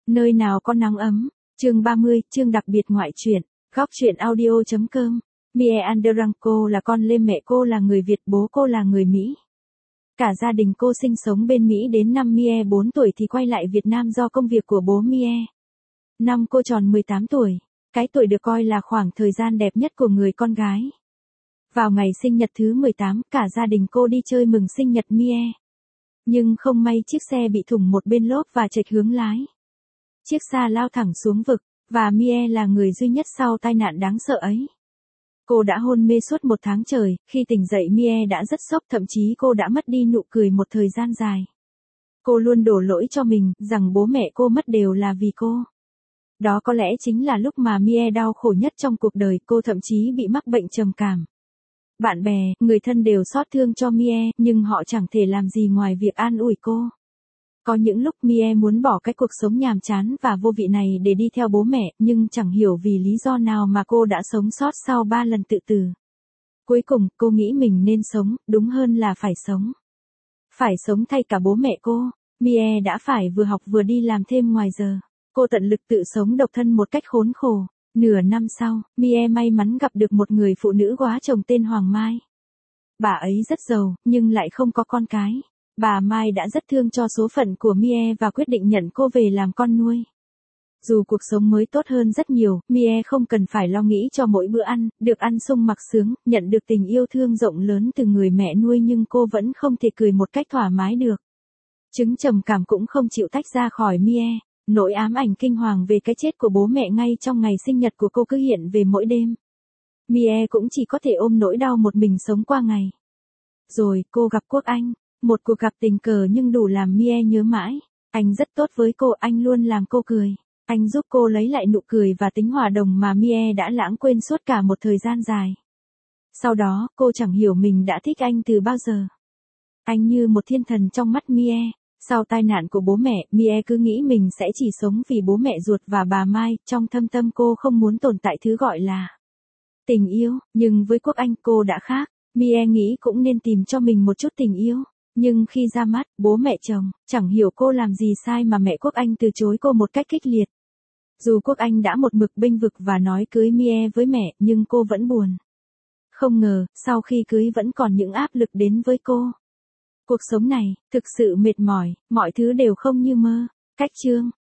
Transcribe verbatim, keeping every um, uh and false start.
Nơi nào có nắng ấm. Chương ba mươi, chương đặc biệt ngoại truyện. Góc truyện audio.com. Mie Andranko là con lê, mẹ cô là người Việt, bố cô là người Mỹ. Cả gia đình cô sinh sống bên Mỹ đến năm Mie bốn tuổi thì quay lại Việt Nam do công việc của bố Mie. Năm cô tròn mười tám tuổi, cái tuổi được coi là khoảng thời gian đẹp nhất của người con gái. Vào ngày sinh nhật thứ mười tám, cả gia đình cô đi chơi mừng sinh nhật Mie. Nhưng không may chiếc xe bị thủng một bên lốp và chệch hướng lái. Chiếc xa lao thẳng xuống vực, và Mie là người duy nhất sau tai nạn đáng sợ ấy. Cô đã hôn mê suốt một tháng trời, khi tỉnh dậy Mie đã rất sốc, thậm chí cô đã mất đi nụ cười một thời gian dài. Cô luôn đổ lỗi cho mình, rằng bố mẹ cô mất đều là vì cô. Đó có lẽ chính là lúc mà Mie đau khổ nhất trong cuộc đời, cô thậm chí bị mắc bệnh trầm cảm. Bạn bè, người thân đều xót thương cho Mie, nhưng họ chẳng thể làm gì ngoài việc an ủi cô. Có những lúc Mie muốn bỏ cái cuộc sống nhàm chán và vô vị này để đi theo bố mẹ, nhưng chẳng hiểu vì lý do nào mà cô đã sống sót sau ba lần tự tử. Cuối cùng, cô nghĩ mình nên sống, đúng hơn là phải sống. Phải sống thay cả bố mẹ cô. Mie đã phải vừa học vừa đi làm thêm ngoài giờ. Cô tận lực tự sống độc thân một cách khốn khổ. Nửa năm sau, Mie may mắn gặp được một người phụ nữ góa chồng tên Hoàng Mai. Bà ấy rất giàu, nhưng lại không có con cái. Bà Mai đã rất thương cho số phận của Mie và quyết định nhận cô về làm con nuôi. Dù cuộc sống mới tốt hơn rất nhiều, Mie không cần phải lo nghĩ cho mỗi bữa ăn, được ăn sung mặc sướng, nhận được tình yêu thương rộng lớn từ người mẹ nuôi, nhưng cô vẫn không thể cười một cách thoải mái được. Chứng trầm cảm cũng không chịu tách ra khỏi Mie. Nỗi ám ảnh kinh hoàng về cái chết của bố mẹ ngay trong ngày sinh nhật của cô cứ hiện về mỗi đêm. Mie cũng chỉ có thể ôm nỗi đau một mình sống qua ngày. Rồi, cô gặp Quốc Anh. Một cuộc gặp tình cờ nhưng đủ làm Mie nhớ mãi. Anh rất tốt với cô, anh luôn làm cô cười. Anh giúp cô lấy lại nụ cười và tính hòa đồng mà Mie đã lãng quên suốt cả một thời gian dài. Sau đó, cô chẳng hiểu mình đã thích anh từ bao giờ. Anh như một thiên thần trong mắt Mie. Sau tai nạn của bố mẹ, Mie cứ nghĩ mình sẽ chỉ sống vì bố mẹ ruột và bà Mai, trong thâm tâm cô không muốn tồn tại thứ gọi là tình yêu, nhưng với Quốc Anh cô đã khác. Mie nghĩ cũng nên tìm cho mình một chút tình yêu. Nhưng khi ra mắt, bố mẹ chồng, chẳng hiểu cô làm gì sai mà mẹ Quốc Anh từ chối cô một cách kịch liệt. Dù Quốc Anh đã một mực bênh vực và nói cưới Mie với mẹ, nhưng cô vẫn buồn. Không ngờ, sau khi cưới vẫn còn những áp lực đến với cô. Cuộc sống này, thực sự mệt mỏi, mọi thứ đều không như mơ. Cách chương.